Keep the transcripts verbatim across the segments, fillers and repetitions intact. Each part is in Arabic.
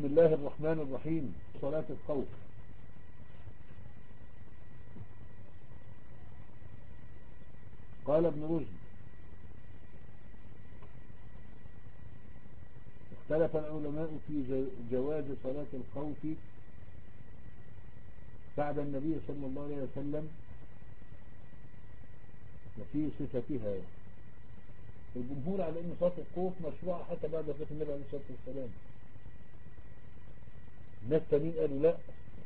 بسم الله الرحمن الرحيم. صلاة الخوف. قال ابن رشد: اختلف العلماء في جواز صلاة الخوف بعد النبي صلى الله عليه وسلم وفي صفتها. الجمهور على أن صلاة الخوف مشروعة حتى بعد وفاة النبي عليه الصلاة والسلام. الناس التانيين قالوا لا،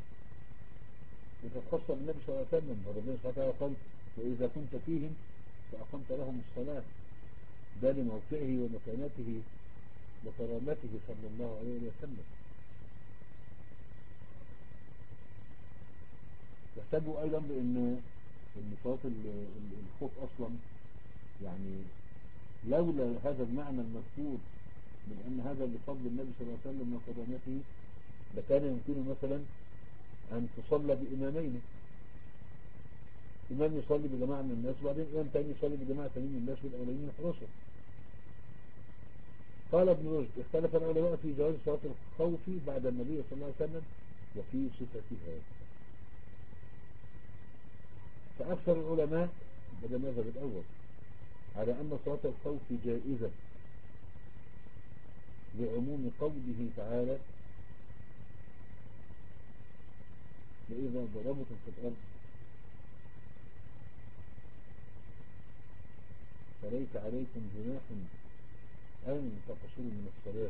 بتتخصص بالنبي صلى الله عليه وسلم، وربنا سبحانه وتعالى قال: وإذا كنت فيهم فأقمت لهم الصلاة. ده لموقعه ومكانته وكرامته صلى الله عليه وسلم. يحتاجوا أيضا بأن ان صلاة الخوف أصلا يعني لولا هذا المعنى المذكور من أن هذا بفضل النبي صلى الله عليه وسلم وكرامته لكان يمكن مثلا أن تصلى بإمامين، إمام يصلي بجماعة من الناس وبعدين إمام تاني يصلي بجماعة تانيين من الناس والأولين يحرسوا. قال ابن رشد: اختلف العلماء في جواز صلاة الخوف بعد النبي صلى الله عليه وسلم وفي صفتها. فأكثر العلماء بدأ المذهب الأول على أن صلاة الخوف جائزة لعموم قوله تعالى: وإذا ضربتم في الأرض فليس عليكم جناح أن تقصروا من الصلاة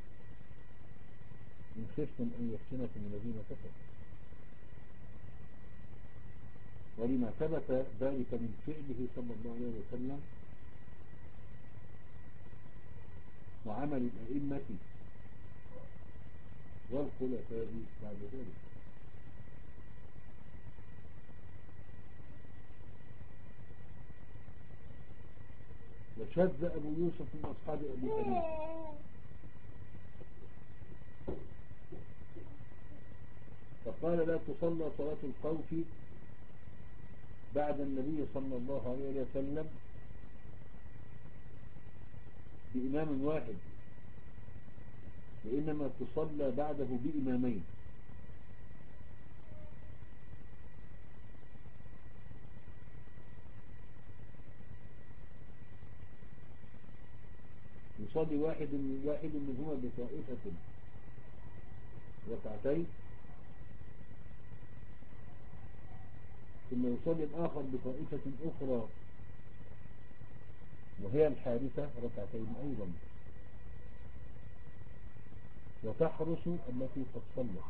إن خفتم أن يفتنكم الذين كفروا. ولما ثبت ذلك من فعله صلى الله عليه وسلم وعمل الأئمة والخلفاء بعد ذلك. وشذ أبو يوسف من أصحاب أبي حنيفة فقال: لا تصلى صلاة الخوف بعد النبي صلى الله عليه وسلم بإمام واحد، وإنما تصلى بعده بإمامين. يصلي واحد من واحد منهما بطائفة ركعتين، ثم يصلي الآخر بطائفة أخرى وهي الحارثة ركعتين أيضا، وتحرس التي قد صلت.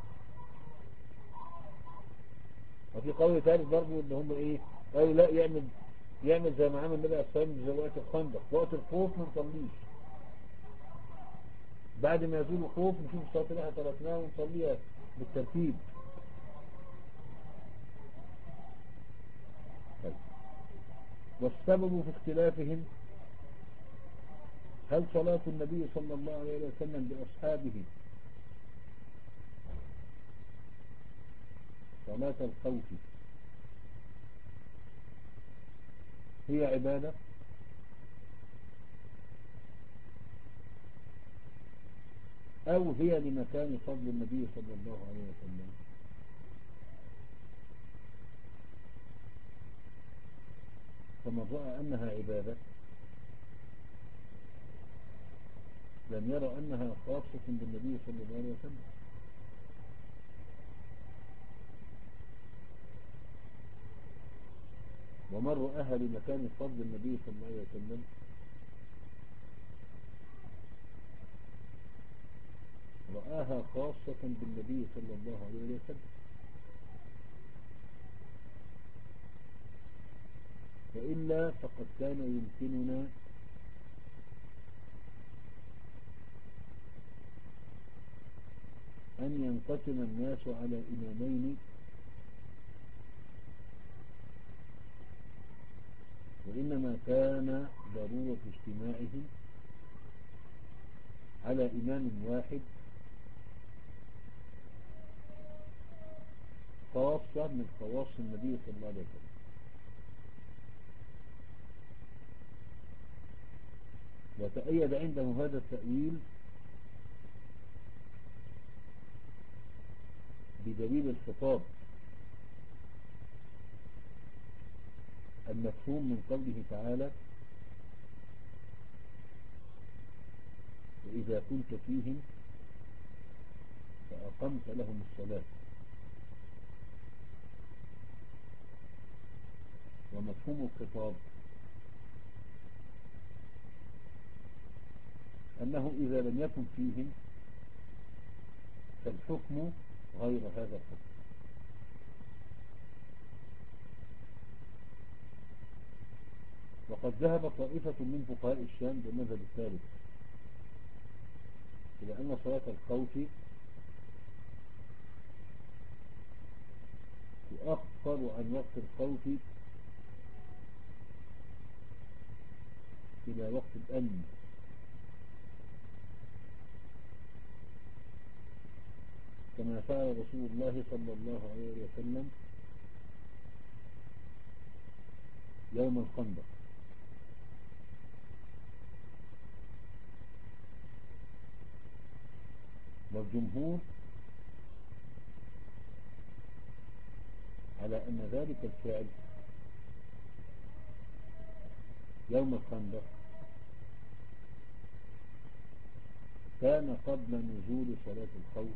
وفي قول ثالث برضه ان هم ايه قالوا لا، يعمل يعمل زي ما عمل النبي عليه الصلاه والسلام زي وقت الخندق، وقت الخوف ما نصليش، بعد ما يزول الخوف نشوف الصلاه اللي احنا تركناها ونصليها بالترتيب. طيب. والسبب في اختلافهم هل صلاة النبي صلى الله عليه وسلم بأصحابه صلاة الخوف هي عبادة أو هي لمكان فضل النبي صلى الله عليه وسلم؟ فمن رأى أنها عبادة لم يرى أنها خاصة بالنبي صلى الله عليه وسلم. ومن رآها لمكان فضل النبي صلى الله عليه وسلم رآها خاصة بالنبي صلى الله عليه وسلم. وإلا فقد كان يمكننا أن ينقسم الناس على إمامين، وإنما كان ضرورة اجتماعهم على إمام واحد خاصة من خواص النبي صلى الله عليه وسلم. وتأيد عنده هذا التأويل بدليل الخطاب المفهوم من قوله تعالى وإذا كنت فيهم فأقمت لهم الصلاة، ومفهوم الخطاب أنه إذا لم يكن فيهم فالحكم غير هذا الحكم. وقد ذهب طائفة من فقهاء الشام بالمذهب الثالث إلى أن صلاة الخوف تؤخر عن وقت الخوف إلى وقت الأمن، كما فعل رسول الله صلى الله عليه وسلم يوم الخندق. والجمهور على أن ذلك الفعل يوم الخندق كان قبل نزول صلاة الخوف،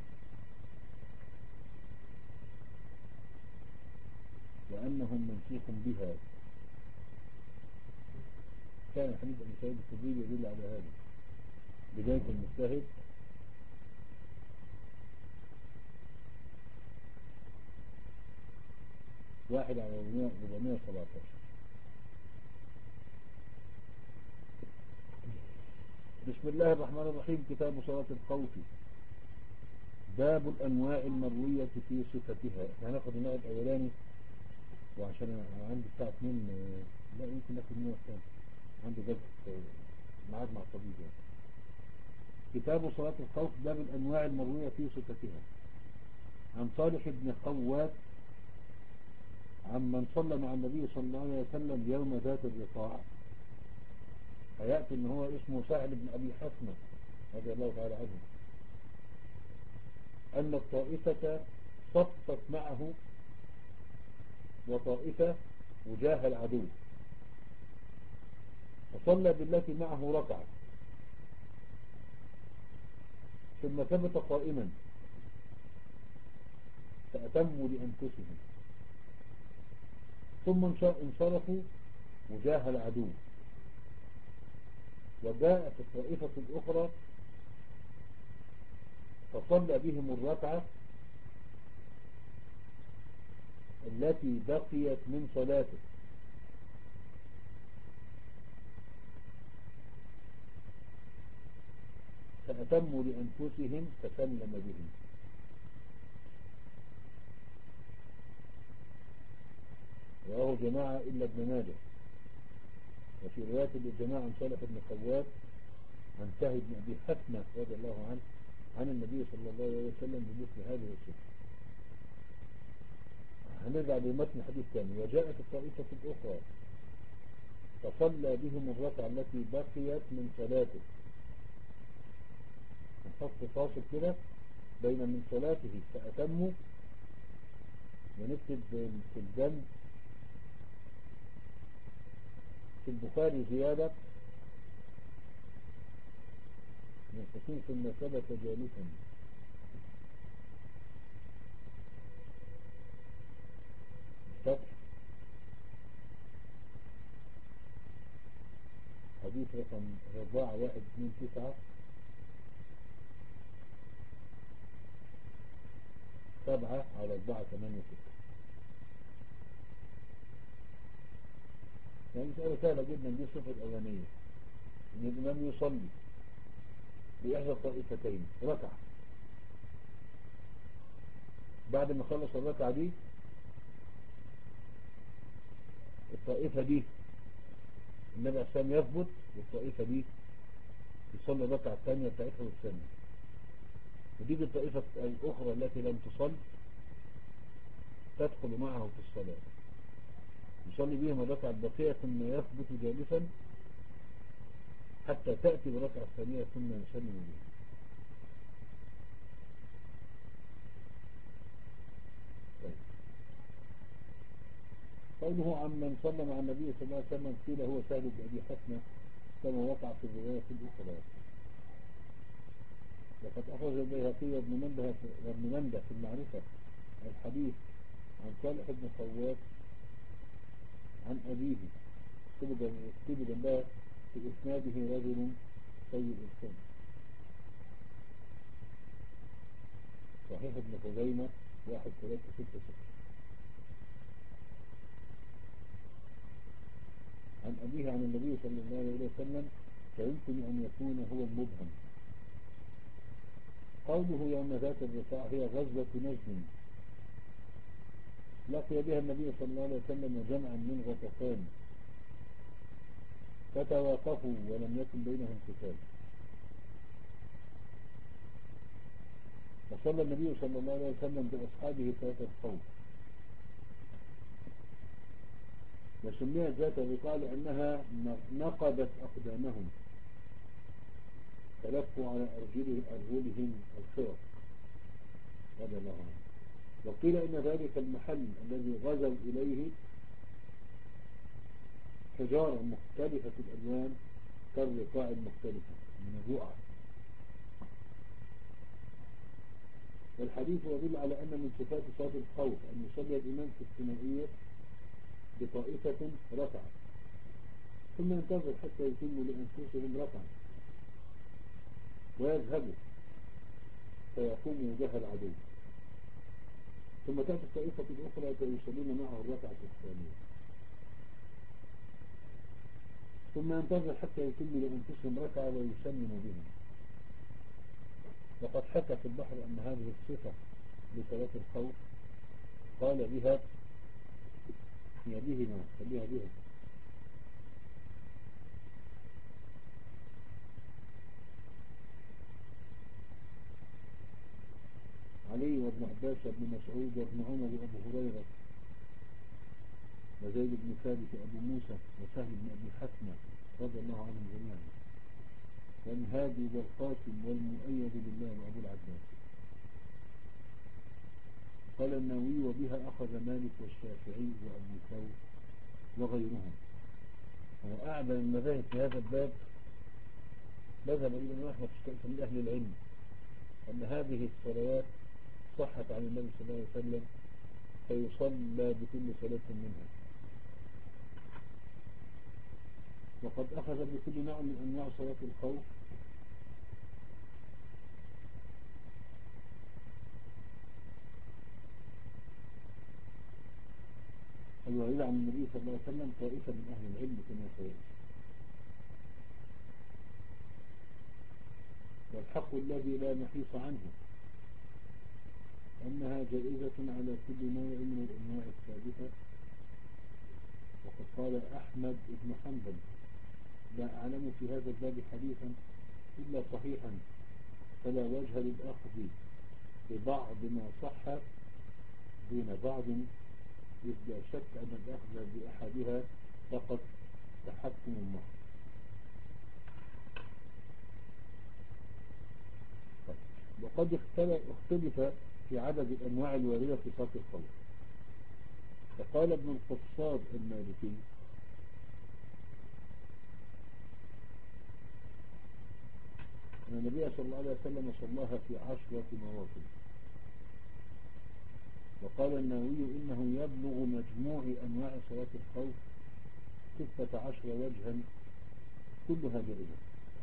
وأنهم منسوخ بها. كان حديث أبي سعيد الخدري يدل على هذا. بداية المجتهد واحد على أربعمائة وسبعة عشر. بسم الله الرحمن الرحيم. كتاب صلاة الخوف. باب الأنواع المروية في صفتها. احنا هناخد النوع الأولاني، وعشان أنا عندي الساعة اتنين لا يمكن ناخد النوع الثاني، عندي جلسة ميعاد مع طبيب يعني. كتاب صلاة الخوف. باب الأنواع المروية في صفتها. عن صالح بن خوات عمن صلى مع النبي صلى الله عليه وسلم يوم ذات الرقاع، فيأتي ان هو اسمه سهل بن أبي حسنة رضي الله تعالى عنه، أن الطائفة صفت معه وطائفة وجاه العدو، فصلى بالتي معه ركعة ثم ثبت قائما فأتموا لأنفسهم، ثم انصرفوا وجاه العدو، وجاءت الطائفة الأخرى فصلى بهم الركعة التي بقيت من صلاته، فأتموا لأنفسهم فسلم بهم. رواه جماعة إلا ابن ماجه. وفي رواية للجماعة عن صالح بن خوات عن سهل بن أبي حسنة رضي الله عنه عن النبي صلى الله عليه وسلم بمثل هذه الصفة. هنرجع لمتن الحديث الثاني. وجاءت الطائفة الأخرى فصلى بهم الركعة التي بقيت من صلاته. نحط فاصل كده بين من صلاته فأتموا، ونكتب في الجنب في البخاري زيادة من خصوص ما ثبت جالسا. الفتح حديث رقم أربعة واحد اثنين تسعة سبعة على أربعة ثمانية ستة. يعني مسألة سهلة جدا. دي الصفة الأولانية، إن الإمام يصلي بإحدى الطائفتين ركعة، بعد ما خلص الركعة دي الطائفة دي النبي عليه السلام يثبت، والطائفة دي يصلي الركعة الثانية بتاعتها والثانية، وتيجي الطائفة الأخرى التي لم تصل تدخل معه في الصلاة، يصلي بهم الركعة الباقية ثم يثبت جالسا حتى تأتي بالركعة الثانية ثم يسلم بها. قوله عمن صلى مع النبي صلى الله عليه وسلم قيل هو سهل بن أبي حسنة كما وقع في الرواية الأخرى. وقد أخرج البيهقي وابن منده وابن منده في المعرفة الحديث عن صالح بن خوات عن أبيه اكتب جنبها في إسناده رجل سيء السن. صحيح ابن خزيمة واحد ثلاثة ستة ستة. عن أبيه عن النبي صلى الله عليه وسلم فيمكن أن يكون هو المبهم. قوله يوم ذات الرقاع هي غزوة نجد لقي بها النبي صلى الله عليه وسلم جمعا من غطفان فتواقفوا ولم يكن بينهم قتال. وصلى النبي صلى الله عليه وسلم بأصحابه صلاة الخوف، وسميت ذات الرقاع لأنها نقبت أقدامهم فلفوا على أرجلهم الخرق رضي الله عنه. وقيل إن ذلك المحل الذي غزوا إليه حجارة مختلفة الألوان كالرقاع المختلفة من الرقعة. والحديث يدل على أن من صفات صلاة الخوف أن يصلي الإمام في الثنائية بطائفة ركعة ثم ينتظر حتى يتموا لأنفسهم ركعة ويذهبوا فيقوموا وجه العدو، ثم تأتي الطائفة الأخرى فيصلون معه الركعة الثانية، ثم ينتظر حتى يتموا لأنفسهم ركعة ويسلموا بهم. وقد حكى في البحر أن هذه الصفة لصلاة الخوف قال بها هي بهما خليها بها علي وابن عباس وابن مسعود وابن عمر وابو هريرة وزيد بن ثابت وابو موسى وسهل بن ابي حسنة رضي الله عنهم جميعا، والهادي والقاسم والمؤيد بالله وابو العباس. قال النووي وبها أخذ مالك والشافعي وأبو ثور وغيرهم. وأعدل المذاهب في هذا الباب مذهب الإمام أحمد من أهل العلم أن هذه الصلوات صحت عن النبي صلى الله عليه وسلم فيصلى بكل صلاة منها. وقد أخذ بكل نوع من أنواع صلاة الخوف الوارد عن النبي صلى الله عليه وسلم طائفة من أهل العلم كما سيأتي. والحق الذي لا محيص عنه أنها جائزة على كل نوع من الأنواع الثابتة. وقد قال أحمد بن حنبل لا أعلم في هذا الباب حديثا إلا صحيحا فلا وجه للأخذ ببعض ما صح دون بعض، إذ لا شك أن الأخذ بأحدها فقط تحكم معه. وقد اختلف في عدد الأنواع الواردة في صلاة الخوف. فقال ابن القصاد المالكي أن النبي صلى الله عليه وسلم صلاها في عشرة مواقف. وقال النووي إنه يبلغ مجموع أنواع صلاة الخوف ستة عشر وجها كلها جائزة.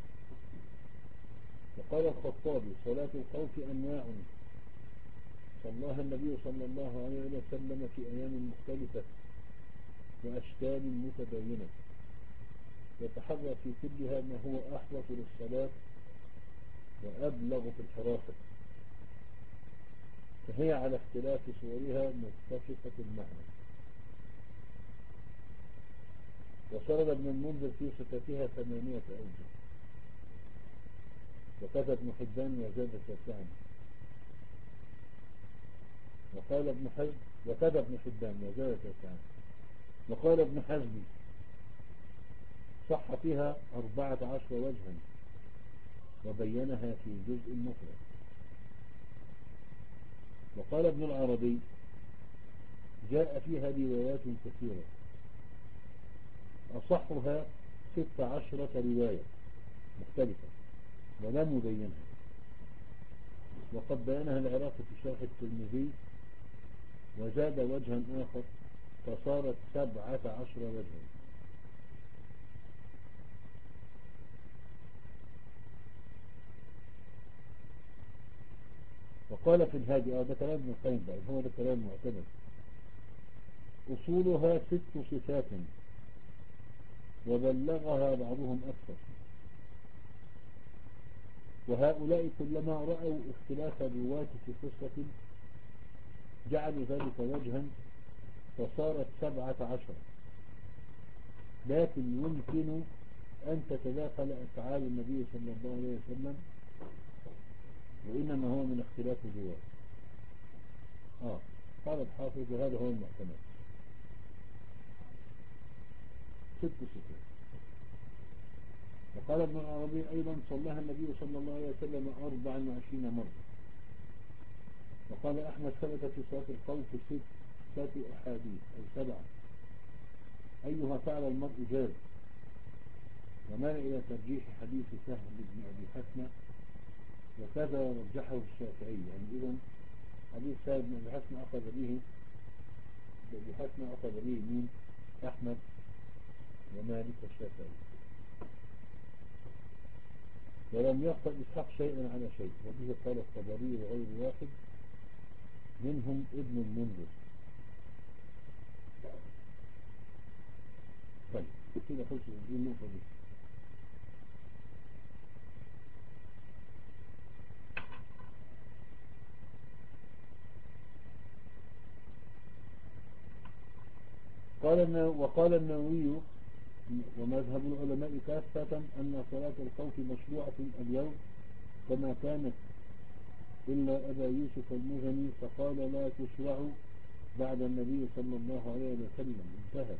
وقال الخطابي صلاة الخوف أنواع صلاها النبي صلى الله عليه وسلم في أيام مختلفة وأشكال متباينة يتحرى في كلها ما هو أحوط للصلاة وأبلغ في الحراسة، فهي على اختلاف صورها متفقة المعنى. وسرد ابن المنذر في صفتها ثمانية أوجه، وكذا ابن حبان وزاد تاسعا. وقال ابن حزم وكذا ابن حبان وزاد تاسعا. وقال ابن حزم صح فيها أربعة عشر وجها وبينها في جزء مفرد. وقال ابن العربي جاء فيها روايات كثيرة أصحها ست عشرة رواية مختلفة ولم يبينها، وقد بينها العراقي في شرح الترمذي وزاد وجها آخر فصارت سبعة عشر وجها. وقال في الهادي اه ده كلام ابن القيم بقى، هو ده كلام معتمد. أصولها ست صفات وبلغها بعضهم أكثر، وهؤلاء كلما رأوا اختلاف الرواة في قصة جعلوا ذلك وجها فصارت سبعة عشر، لكن يمكن أن تتداخل أفعال النبي صلى الله عليه وسلم، وإنما هو من اختلاف الرواة. آه قال الحافظ وهذا هو المحتمل. ست صفات. وقال ابن العربي أيضا صلىها النبي صلى الله عليه وسلم أربعا وعشرين مرة. وقال أحمد ثبت في صلاة الخوف ستة أحاديث أو سبعة أيها فعل المرء جاز، ومال إلى ترجيح حديث سهل بن أبي حسنة، وكذا رجحه الشافعي. يعني إذن حديث سهل بن أبي حسنة أخذ به أبي حسنة أخذ به مين؟ أحمد ومالك والشافعي. ولم يقبل إسحاق شيئا على شيء، وبه قال الطبري وغير واحد منهم ابن المنذر. طيب كده خلص النقطة دي. قال وقال النووي ومذهب العلماء كافة أن صلاة الخوف مشروعة اليوم كما كانت، إلا أبا يوسف المزني فقال لا تشرع بعد النبي صلى الله عليه وسلم، انتهى.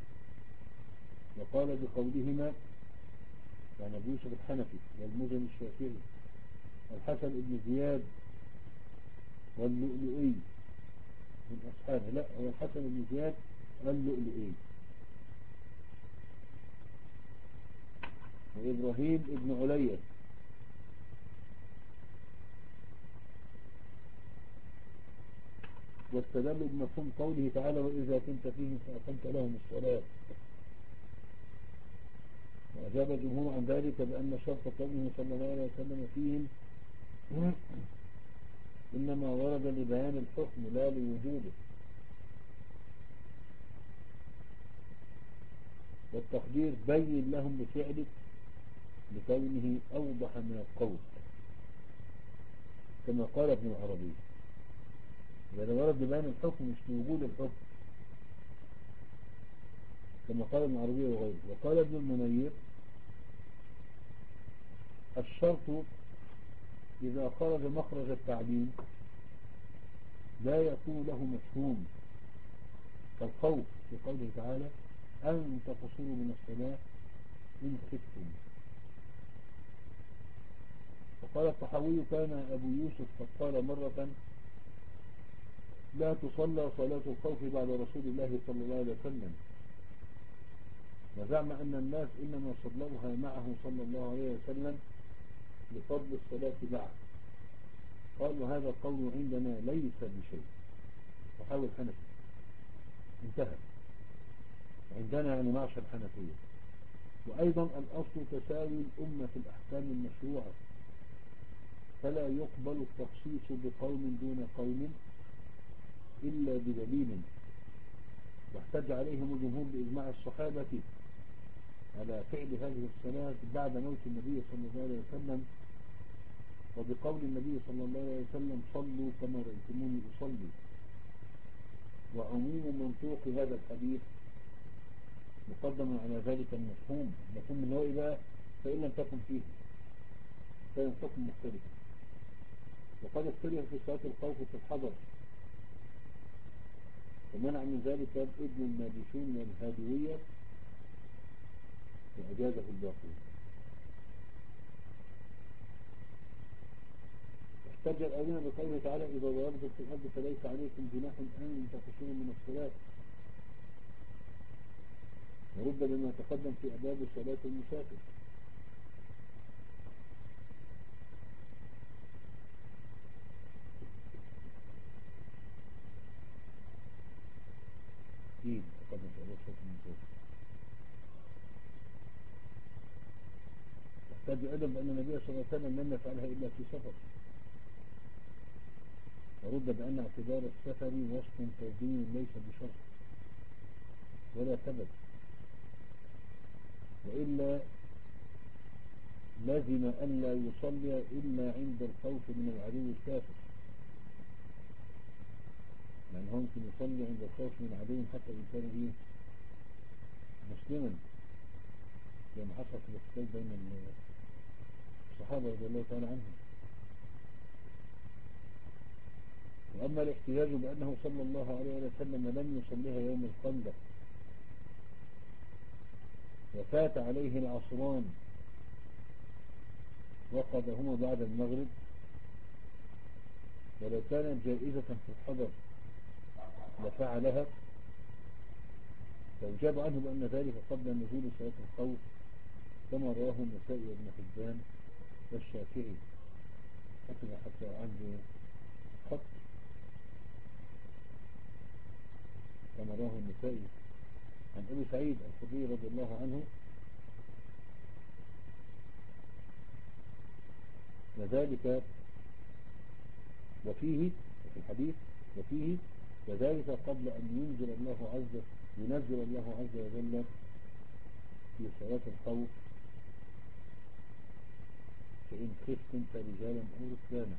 وقال بقولهما يعني أبو يوسف الحنفي والمزني الشافعي الحسن بن زياد واللؤلؤي من أصحابه، لا هو الحسن بن زياد اللؤلؤي، وإبراهيم ابن عليا واستدلوا بمفهوم قوله تعالى وإذا كنت فيهم فأقمت لهم الصلاة. وأجاب الجمهور عن ذلك بأن شرط قوله صلى الله عليه وسلم فيهم إنما ورد لبيان الحكم لا لوجوده، والتقدير بين لهم بفعلك لكونه أوضح من القول كما قال ابن العربي. إذا ورد لبيان الحكم مش لوجود الحكم كما قال ابن العربي وغيره. وقال ابن المنير الشرط إذا خرج مخرج التعليم لا يكون له مفهوم، كالخوف في قوله تعالى أن تقصروا من الصلاة إن خفتم. وقال الطحاوي كان أبو يوسف قد قال مرة لا تصلى صلاة الخوف بعد رسول الله صلى الله عليه وسلم، وزعم أن الناس إنما صلوها معه صلى الله عليه وسلم لفضل الصلاة بعد. قالوا هذا القول عندنا ليس بشيء، وحاول حنفي انتهى عندنا يعني معشر الحنفية. وأيضا الأصل تساوي الأمة في الأحكام المشروعة، فلا يقبل التخصيص بقوم دون قوم إلا بدليل، واحتج عليهم الجمهور بإجماع الصحابة على فعل هذه الصلاة بعد موت النبي صلى الله عليه وسلم، وبقول النبي صلى الله عليه وسلم صلوا كما رأيتموني أصلي. وعموم منطوق هذا الحديث مقدم على ذلك المفهوم، مفهوم اللي هو إذا فإن لم تكن فيه كان الحكم مختلف. وقد اختلف في صلاة الخوف في الحضر، ومنع من ذلك ابن النابشون والهادوية وأجازه الباقون. احتج الآيين بقوله تعالى إذا ضربتم في الأرض فليس عليكم جناح أن تقصروا من الصلاة، ورد بما تقدم في أبواب صلاة المسافر. أكيد تقدم في أبواب صلاة المسافر. احتج أيضا بأن النبي صلى الله عليه وسلم لم يفعلها إلا في سفر، ورد بأن اعتبار السفر وصف فردي ليس بشرط ولا سبب، وإلا لازم ألا يصلي إلا عند الخوف من العدو الكافر، يعني هو ممكن يصلي عند الخوف من عدو حتى إن كان إيه مسلما، لما حصل في الاختلاف بين الصحابة رضي الله تعالى عنهم. وأما الاحتجاج بأنه صلى الله عليه وسلم لم يصليها يوم الخندق وفات عليه العصران وقضهما بعد المغرب، ولو كانت جائزة في الحضر لفعلها، فأجاب عنه بأن ذلك قبل نزول صلاة الخوف كما رواه النسائي وابن حبان والشافعي. حتى حتى عنده خط كما رواه النسائي عن أبي سعيد الخدري رضي الله عنه، وذلك وفيه في الحديث وفيه وذلك قبل أن ينزل الله عز ينزل الله عز وجل في صلاة الخوف فإن خفتم فرجالا أو ركبانا.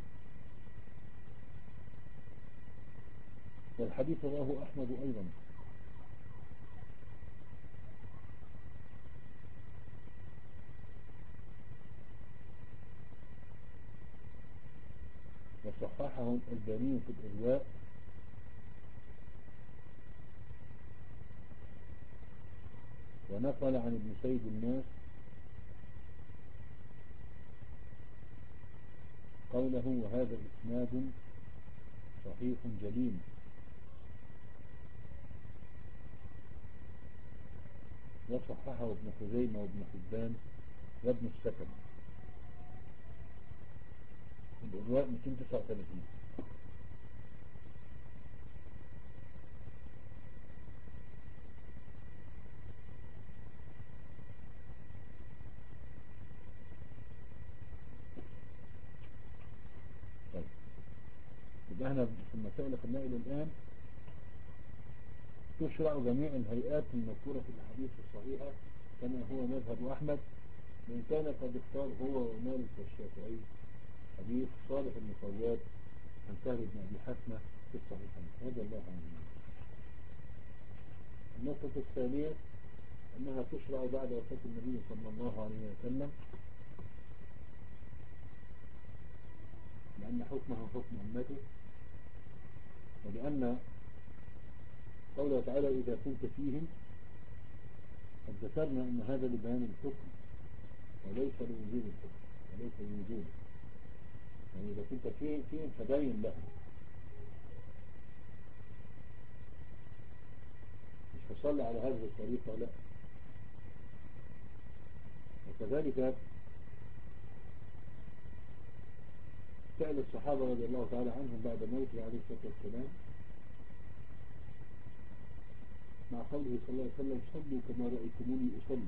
والحديث رواه أحمد أيضا. وصححه الألباني في الإرواء ونقل عن ابن سيد الناس قوله وهذا إسناد صحيح جليل. وصححه ابن خزيمة وابن حبان وابن السكن. الإرواء مئتين وتسعة وثلاثين. طيب يبقى احنا في المسائل اللي خدناها إلى الآن تشرع جميع الهيئات المذكورة في الأحاديث الصحيحة كما هو مذهب أحمد، من كان قد اختار هو ومالك والشافعي حديث صالح بن خوات عن سهل بن أبي حسنة في الصحيحين رضي الله عنه. النقطة الثانية أنها تشرع بعد وفاة النبي صلى الله عليه وسلم، لأن حكمها حكم أمته، ولأن قوله تعالى إذا كنت فيهم قد ذكرنا أن هذا لبيان الحكم وليس لوجود الحكم وليس لوجوده، يعني إذا كنت فيهم فيهم فبين لهم، مش هصلي على هذه الطريقة لا. وكذلك فعل الصحابة رضي الله تعالى عنهم بعد موته عليه الصلاة والسلام مع قوله صلى الله عليه وسلم صلوا كما رأيتموني أصلي.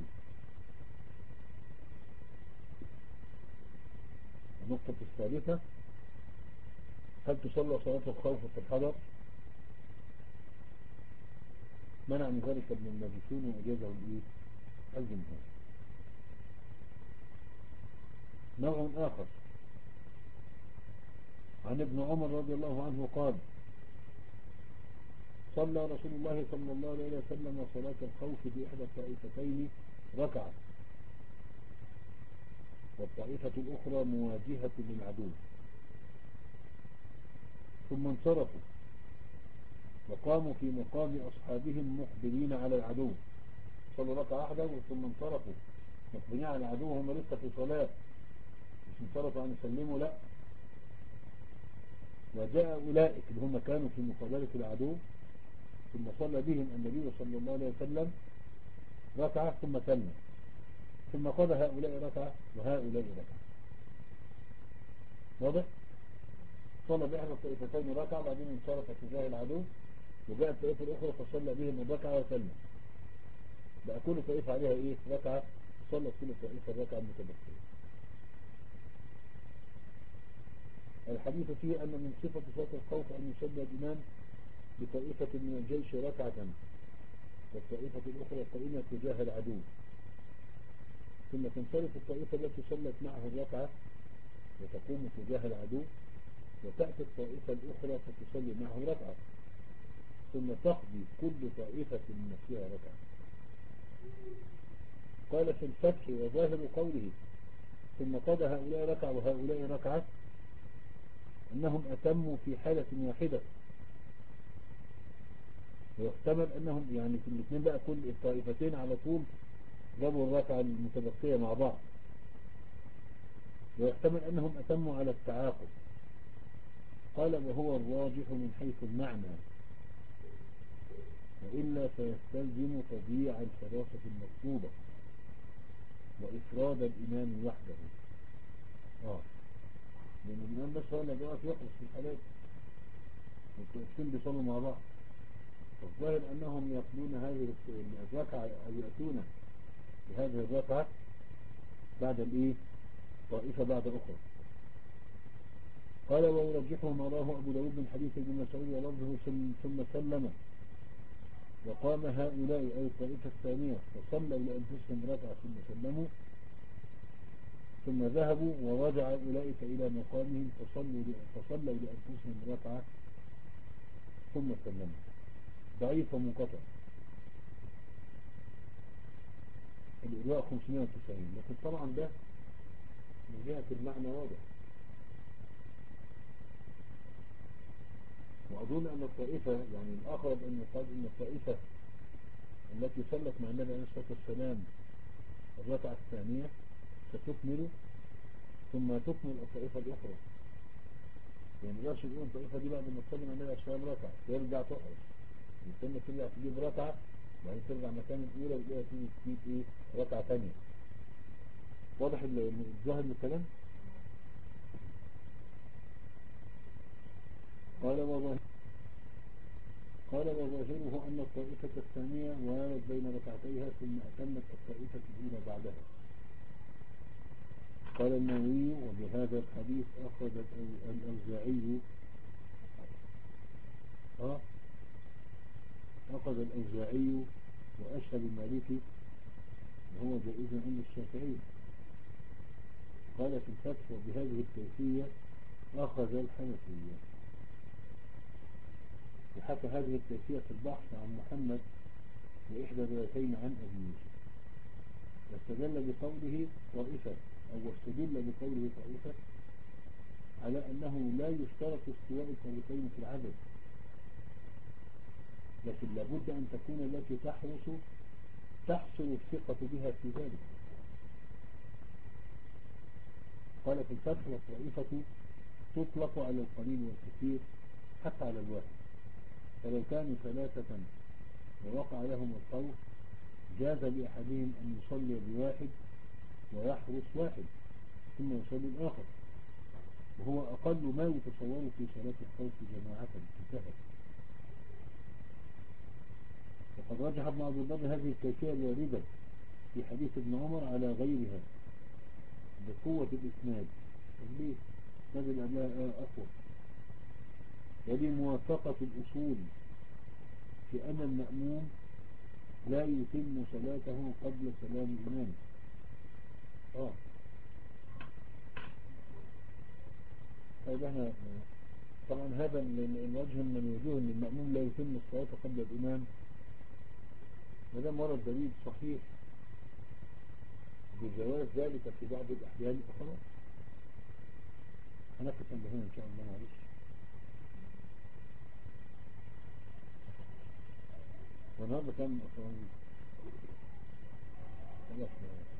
النقطة الثالثة هل تصلى صلاة الخوف في الحضر؟ منع من ذلك ابن الماجشون وأجازه الإيه؟ الجمهور. نوع آخر عن ابن عمر رضي الله عنه قال صلى رسول الله صلى الله عليه وسلم صلاة الخوف بإحدى الطائفتين ركعة والطائفة الأخرى مواجهة للعدو، ثم انصرفوا وقاموا في مقام أصحابهم مقبلين على العدو. صلوا ركعة واحدة ثم انصرفوا مقبلين على العدو، هم لسه في صلاة، مش انصرفوا عن يسلموا لا، وجاء أولئك اللي هم كانوا في مقابلة العدو ثم صلى بهم النبي صلى الله عليه وسلم ركعة ثم سلم، ثم قضى هؤلاء ركعة وهؤلاء ركعة. واضح؟ صلى بإحدى الطائفتين ركعة بعدين انصرف تجاه العدو، وجاء الطائفة الأخرى فصلى بهم الركعة وسلم، بقى كل طائفة عليها إيه؟ ركعة، صلت كل طائفة الركعة المتبقية. الحديث فيه أن من صفة صلاة الخوف أن يصلي الإمام بطائفة من الجيش ركعة والطائفة الأخرى قائمة تجاه العدو، ثم تنصرف الطائفة التي صلت معه الركعة وتقوم تجاه العدو، وتأتي الطائفة الأخرى فتصلي معه ركعة، ثم تقضي كل طائفة من نفسها ركعة. قال في الفتح وظاهر قوله ثم قضى هؤلاء ركعة وهؤلاء ركعة أنهم أتموا في حالة واحدة، ويحتمل أنهم يعني في الاثنين بقى كل الطائفتين على طول جابوا الركعة المتبقية مع بعض، ويحتمل أنهم أتموا على التعاقب. قال وهو الراجح من حيث المعنى، وإلا فيستلزم تضييع الفراسة المطلوبة وإفراد الإمام وحده. آه لأن الإمام بس هو اللي بيقف يخلص في الحالات، والطائفتين بيصلوا مع بعض، فالظاهر أنهم يقضون هذه الركعة أو يأتون بهذه الركعة بعد الإيه؟ طائفة بعد أخرى. قال ويرجحه ما راه أبو داود من حديث ابن مسعود ولفظه ثم سلم وقام هؤلاء أي الطائفة الثانية فصلوا لأنفسهم ركعة ثم سلموا، ثم ذهبوا ورجع أولئك إلى مقامهم فصلوا فصلوا لأنفسهم ركعة ثم سلموا. ضعيف ومنقطع. الإرواء خمسمائة وتسعين، لكن طبعا ده من جهة المعنى واضح. وأظن أن الطائفة يعني الأقرب أن يقال أن الطائفة التي صلت مع النبي عليه الصلاة والسلام الركعة الثانية ستكمل ثم تكمل الطائفة الأخرى، يعني لا يقول الطائفة دي بعد ما تصلي مع النبي عليه الصلاة والسلام ركعة ترجع تخرج، ثم ترجع تجيب ركعة وبعدين ترجع مكان الأولى والأولى تيجي تجيب إيه ركعة ثانية. واضح الظاهر من الكلام؟ قال وظاهر قال وظاهره أن الطائفة الثانية والت بين ركعتيها ثم أتمت الطائفة الأولى بعدها. قال النووي وبهذا الحديث أخذ الأوزاعي آه أخذ الأوزاعي وأشهب المالكي وهو جائز عند الشافعي. قال في الفتح وبهذه الكيفية أخذ الحنفية، وحكى هذه الكيفية في البحث عن محمد وإحدى روايتين عن أبي يوسف، واستدل بقوله طائفة أو واستدل بقوله طائفة على أنه لا يشترط استواء الطائفتين في العدد، لكن لابد أن تكون التي تحرس تحصل الثقة بها في ذلك. قال في الفتح والطائفة تطلق على القليل والكثير حتى على الواحد، فلو كانوا ثلاثة ووقع لهم الخوف جاز لأحدهم أن يصلي بواحد ويحرس واحد ثم يصلي الآخر، وهو أقل ما يتصور في صلاة الخوف جماعة. انتهى. وقد رجح ابن عبد البر هذه الكيفية الواردة في حديث ابن عمر على غيرها بقوة الإسناد، ليه؟ إسناد الأباء أقوى، ولموافقة الأصول في أن المأموم لا يتم صلاته قبل سلام الإمام. آه طيب احنا طبعا هذا الوجه من الوجوه ان المأموم لا يتم الصلاة قبل الإمام، هذا مرض دليل صحيح بجواز ذلك في بعض الأحيان. فخلاص هنقف عند هنا إن شاء الله. معلش والنهارده كان خلاص